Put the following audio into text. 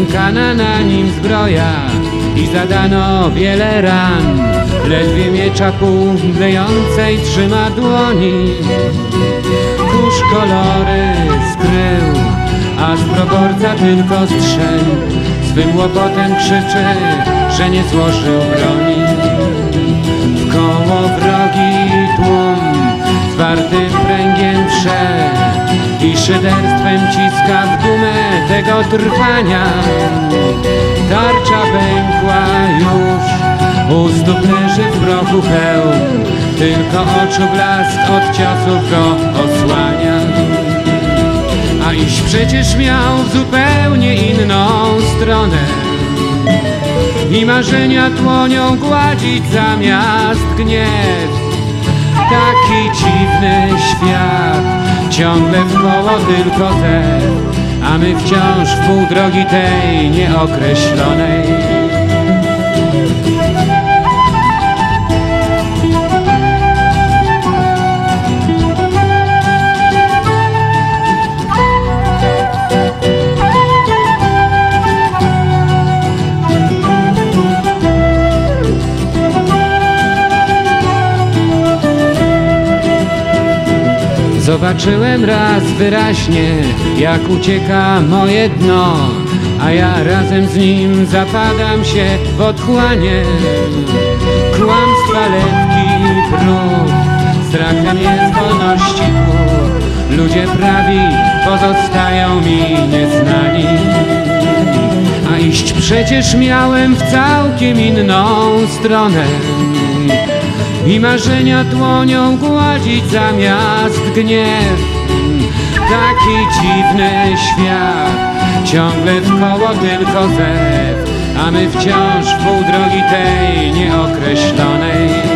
Znękana na nim zbroja i zadano wiele ran. Ledwie miecza pół mdlejącej trzyma dłoni. Kurz kolory skrył, aż proborca tylko strzelił. Swym łopotem krzyczy, że nie złożył broni. Wkoło wrogi tłum zwartym pręgiem prze i szyderstwem ciska w gumę tego trwania. Tarcza pękła już, u stóp leży w prochu hełm, tylko oczu blask od ciosów go osłania. A iść przecież miał w zupełnie inną stronę i marzenia dłonią gładzić zamiast gniew. Taki dziwny świat, ciągle wkoło tylko zew, a my wciąż w pół drogi tej nieokreślonej. Zobaczyłem raz wyraźnie, jak ucieka moje dno, a ja razem z nim zapadam się w otchłanie. Kłamstwa, letki, brud, strachem jest wolności głód. Ludzie prawi pozostają mi nieznani, a iść przecież miałem w całkiem inną stronę i marzenia dłonią gładzić zamiast gniew. Taki dziwny świat, ciągle wkoło tylko zew, a my wciąż w pół drogi tej nieokreślonej.